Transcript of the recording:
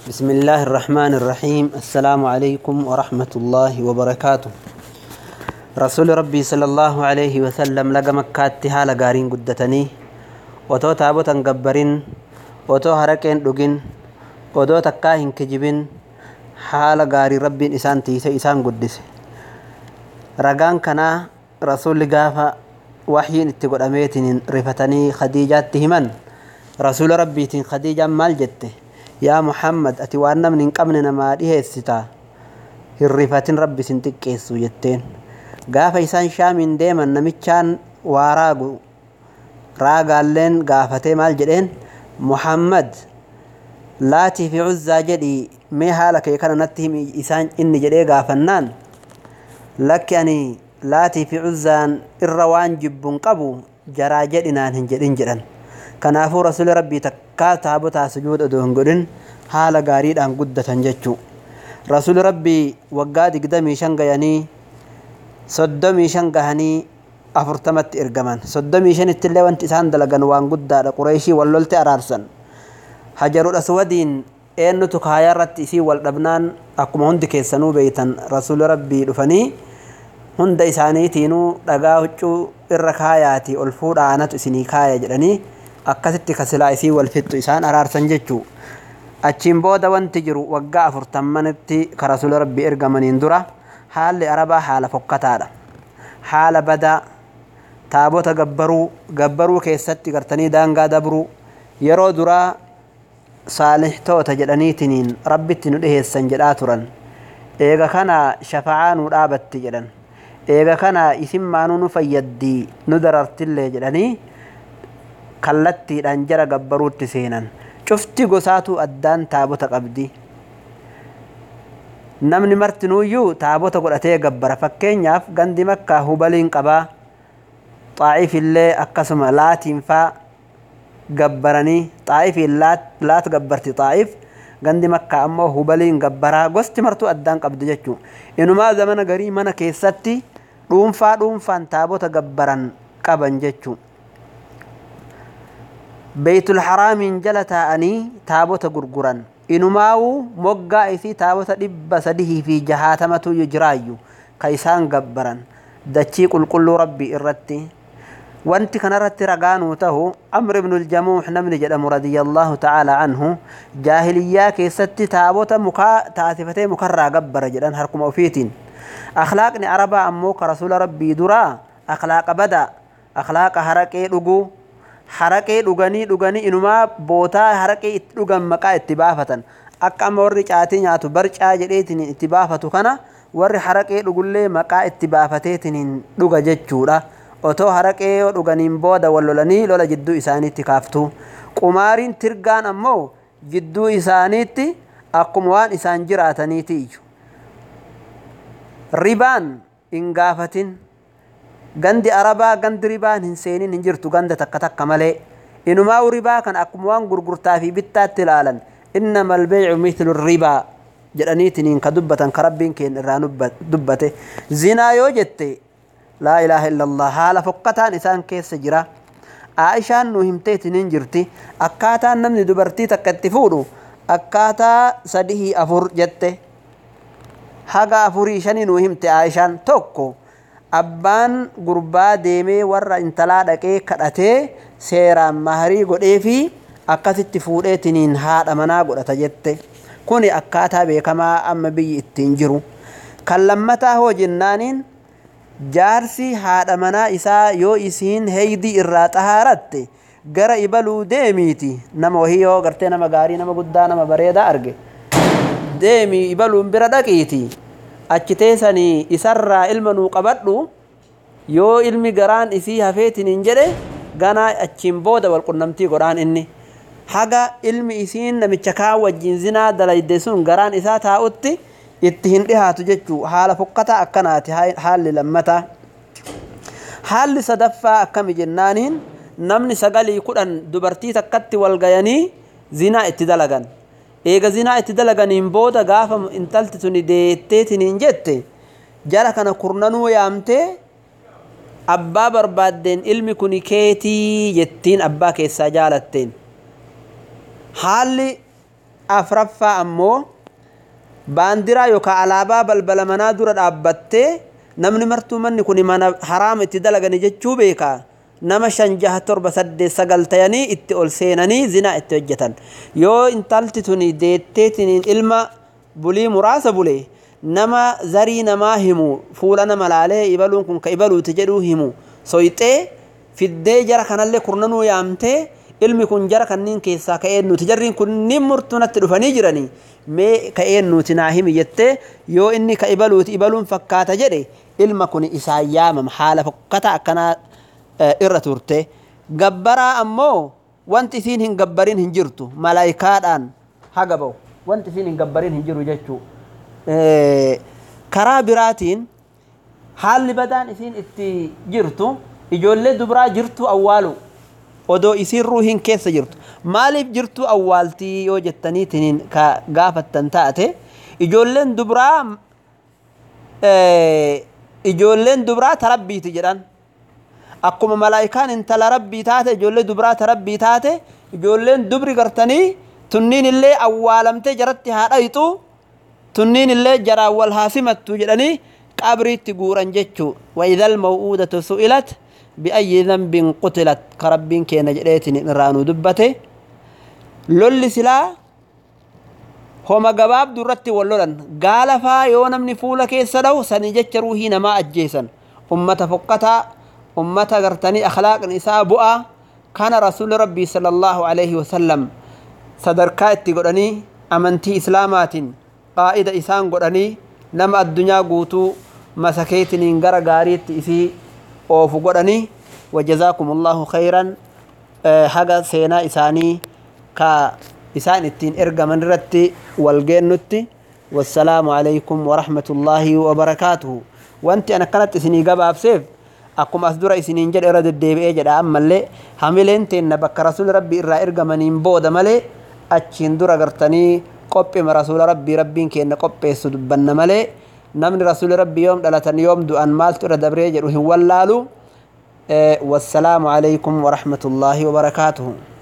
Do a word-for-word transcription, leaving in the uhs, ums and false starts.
بسم الله الرحمن الرحيم. السلام عليكم ورحمة الله وبركاته. رسول ربي صلى الله عليه وسلم لقى مكات حال غارين قدتني وتو تابوتا قبرين وتو هركين لقين وتو تكاهن كجبين حال غاري ربي إسان تيسي إسان قدس رقان كنا رسول قافا وحيين اتقود أميتين رفتني خديجات تهمن رسول ربي تين خديجة مال جته يا محمد أتوانا من قبلنا ما ديه الستا الرفاتين ربي سنتك كيسو يتين قافا إسان شامين ديما نمتشان واراغو راقالين قافتي مال جدين محمد لاتي في عزة جدي مي حالك يكنا نتهم إسان إني جدي قافنان لك يعني لاتي في عزان الروان جبون قبو جرا جدنان هنجدين جدن كنافو رسول ربي تكا تابوتا سجود أدوهن قدن حال غاريد أن قدة ججو رسول ربي وقاد قدمي شنغياني صدمي شنغهاني أفرتمت إرقمان صدمي شن التلي وانت إسان دلقان وان قدة قريشي واللولت أرارسن حجر الأسودين إنو تكايرت إسي واللبنان أكما هند كيسانو بيتن رسول ربي لفني هند إسانيتينو لقاوچو إرقاياتي الفور آنات إسيني كايا جراني akkasitti kasilaa isii wal fixxu isaan araarsan jechuu achiin booda wanti jiru waggaa afurtammanitti ka rasuul rabbii ergamaniin dura haalli arabaa haala fokkataadha haala badaa taabota gabbaruu gabbaruu keessatti gartanii daangaa dabruu yeroo duraa saalihtoota jedhaniitiniin rabbitti nu dhiheessan jedhaa turan eega kana shafa'aa nu dhaabatti jedhan eega kana isin maanuu nu fayyaddi nu darartillee jedhanii kallattiidhaan jara gabbaruutti seenan cufti gosaatu addaan taabota qabdi namni martinuuyyuu taabota godhatee gabbara fakkeenyaaf gandi makkaa hubaliin qabaa xaa'if illee akkasuma laatiin faa gabbaranii xaa'ifiin laat gabbarti xaa'if gandi makkaa ammoo hubaliin gabbaraa gosti martuu addaan qabdi jechuu inumaa zamana garii mana keessatti dhuunfaa dhuunfaan taabota gabbaran qaban jechuu بيت الحرام جلتا أني تابوت غرغران إنماو موغا إسي تابوت دب سده في جهاتمة يجرايو كيسان غبران دچي قل قل ربي إرتي وانت كان رت رغانو تهو أمر بن الجموح نمن جدم رضي الله تعالى عنه جاهلية كيست تابوت مكا تاسفتي مكرا غبر جدان هركم أوفيتين أخلاقني عربا أموك رسول ربي درا أخلاق بدا أخلاق هركي لغو harakee dhuganii dhuganii inumaa bootaa harakee itti dhugan maqaa itti baafatan akka amma warri caatii nyaatu barcaa jedheetiin itti baafatu kana warri harakee dhugullee maqaa itti baafateetiin dhuga jechuudha otoo harakee dhuganiin booda wallolanii lola jidduu isaaniitti kaaftu qumaariin tirgaan ammoo jidduu isaaniitti akkuma waan isaan jiraataniiti ribaan hin gaafatin gandi arabaa gandi ribaan hin seenin hin jirtu ganda takka takka malee inumaa ribaa kan akkuma waan gurgurtaa fi bittaatti ilaalan innamal bay'u mithlu ribaa jedhaniitiin ka dubbatan ka rabbiin keen irraa dubbate zinaa yoo jette laa ilaaha illallah haala fokkataan isaan keessa jira Aishaan nu himteetiin hin jirti akkaataan namni dubartii takka itti fuudhu akkaataa sadii afur jette haga afurii shanii nu himte Aishaan tokko abbaan gurbaa deemee warra intalaa dhaqee kadhatee seeraan maharii godhee fi akkasitti fuudheetiniin haadha manaa godhata jette kuni akkaataa beekamaa amma biyyi ittiin jiru kan lammataa hoo jennaaniin jaarsi haadha manaa isaa yoo isiin heeydii irraa xahaaratte gara ibaluu deemiiti nama wahii yoo gartee nama gaarii nama guddaa nama bareedaa arge deemii ibaluun bira dhaqiiti achi teessanii isarraa ilma nuu qabadhu yoo ilmi garaan isii hafeetiin hin jedhe ganaa achiin booda wal qunnamtii godhaan inni haga ilmi isiin namicha kaan wajjin zinaa dalayde sun garaan isaa taa'utti itti hin dhihaatu jechuu haala fokkataa akkanaati haalli lammataa haalli sadaffaa akkami jennaaniin namni sagalii kudhan dubartii takkatti wal gayanii zinaa itti dalagan eega zinaa itti dalaganiin booda gaafa intalti tuni deetteetiin hin jette jara kana kurnanuu yaamtee abbaa barbaaddeen ilmi kuni keetii jettiin abbaa keessaa jaalatteen haalli afraffaa ammoo baandiraa yookaan alaabaa balbala manaa dura dhaabbattee namni martuu manni kun mana haraama itti dalagani jechuu beekaa nama shan jaha torba saddeet sagal ta'anii itti ol seenanii zinaa itti hojjetan yoo intalti tuni deetteetiin ilma bulii muraasa bulee nama zarii namaa himu fuula nama laalee ibaluun kun ka ibaluuti jedhuu himu soyxee fiddee jara kanallee kurnanuu yaamtee ilmi kun jara kanniin keessaa ka eennuuti jarriin kunniin murtuunatti dhufanii jiranii mee ka eennuuti naa himi jettee yoo inni ka ibaluuti ibaluun fakkaata jedhe ilma kun isaa yaamama haala fokkata akkanaa irra turte gabbaraa ammoo wanti isiin hin gabbarin hin jirtu malaayikaadhaan haga ba'u wanti isiin hin gabbarin hin jiru jechuu karaa biraatiin haalli badaan isiin itti jirtu ijoollee dubraa jirtu awwaalu odoo isiin ruuhiin keessa jirtu maaliif jirtu awwaaltii yoo jettaniitiin ka gaafattan taate ijoolleen dubraa ijoolleen dubraa tarabbiiti jedhan akkuma malaayikaan intala rabbii taate ijoollee dubraa tarabbii taate ijoolleen dubri gartanii tunniin illee awwaalamtee jaratti haa dhayitu tunniin illee jaraan wal haafimattu jedhanii qabriitti guuran jechuu wa idhal maw'uudatu su'ilat bi'ayyi dhanbin qutilat ka rabbiin keenya jedheetiin irraanuu dubbate lolli silaa homa gabaabduu irratti wal lolan gaalafaa yoo namni fuula keessa dhawu sanii jecha ruuhii namaa ajjeesan ummata fokkataa ummata gartanii akhlaaqni isaa bu'aa kana rasuulli rabbii sallallahu alaihi wasallam sadarkaa itti godhanii amantii islaamaatiin qaa'ida isaan godhanii nama addunyaa guutuu masakeetiniin gara gaariitti isii oofu godhanii wajazaakumullahu khayran haga seenaa isaanii ka isaan ittiin ergaman irratti wal geennutti wassalaamu alaykum warahmatullaahi wabarakaatuhu wanti ana kanatti isinii gabaabseef akkuma as dura isiniin jedhe irra deddeebi'ee jedha ammallee hamileen teenna bakka rasuula rabbii irraa ergamaniin booda malee achiin dura gartanii qophima rasuula rabbii rabbiin keenya qopheessu dubbanna malee namni rasuula rabbii yoom dhalatan yoom du'an maaltu irra dabree jedhu hin wallaalu wassalaamu alaykum warahmatullaahi wabarakaatuhu